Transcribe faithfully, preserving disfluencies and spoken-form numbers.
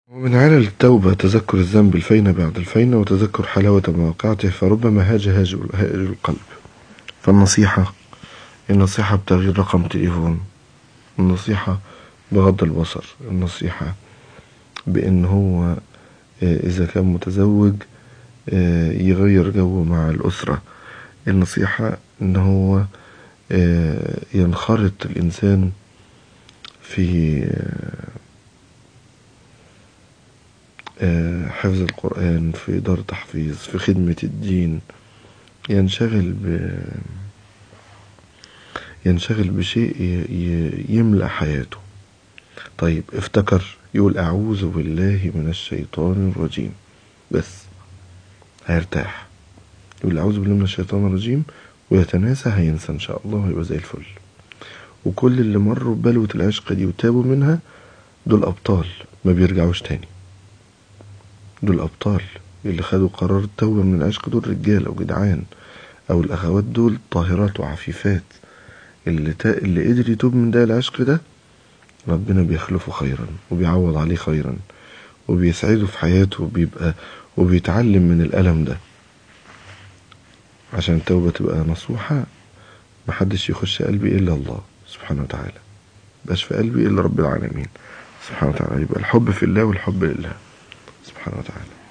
ومن علل التوبة تذكر الذنب الفين بعد الفين وتذكر حلاوة مواقعته، فربما هاج هاج هاج القلب. فالنصيحة النصيحة بتغيير رقم تليفون، النصيحة بغض البصر، النصيحة بأن هو إذا كان متزوج يغير جو مع الأسرة، النصيحة أن هو ينخرط الإنسان في حفظ القرآن، في دار تحفيظ، في خدمة الدين، ينشغل ب ينشغل بشيء يملأ حياته. طيب افتكر يقول أعوذ بالله من الشيطان الرجيم، بس هيرتاح. يقول أعوذ بالله من الشيطان الرجيم ويتناسى، هينسى إن شاء الله ويبقى زي الفل. وكل اللي مروا ببلوة العشق دي وتابوا منها دول أبطال ما بيرجعوش تاني. دول أبطال اللي خدوا قرار التوبة من العشق، دول رجالة وجدعان. أو الأخوات دول طاهرات وعفيفات. اللي, تا... اللي قدر يتوب من ده العشق ده ربنا بيخلفه خيرا وبيعوض عليه خيرا وبيسعده في حياته، وبيبقى وبيتعلم من الألم ده. عشان التوبة تبقى نصوحة محدش يخش قلبي إلا الله سبحانه وتعالى، مبقاش في قلبي إلا رب العالمين سبحانه وتعالى. يبقى الحب في الله والحب لله سبحانه وتعالى.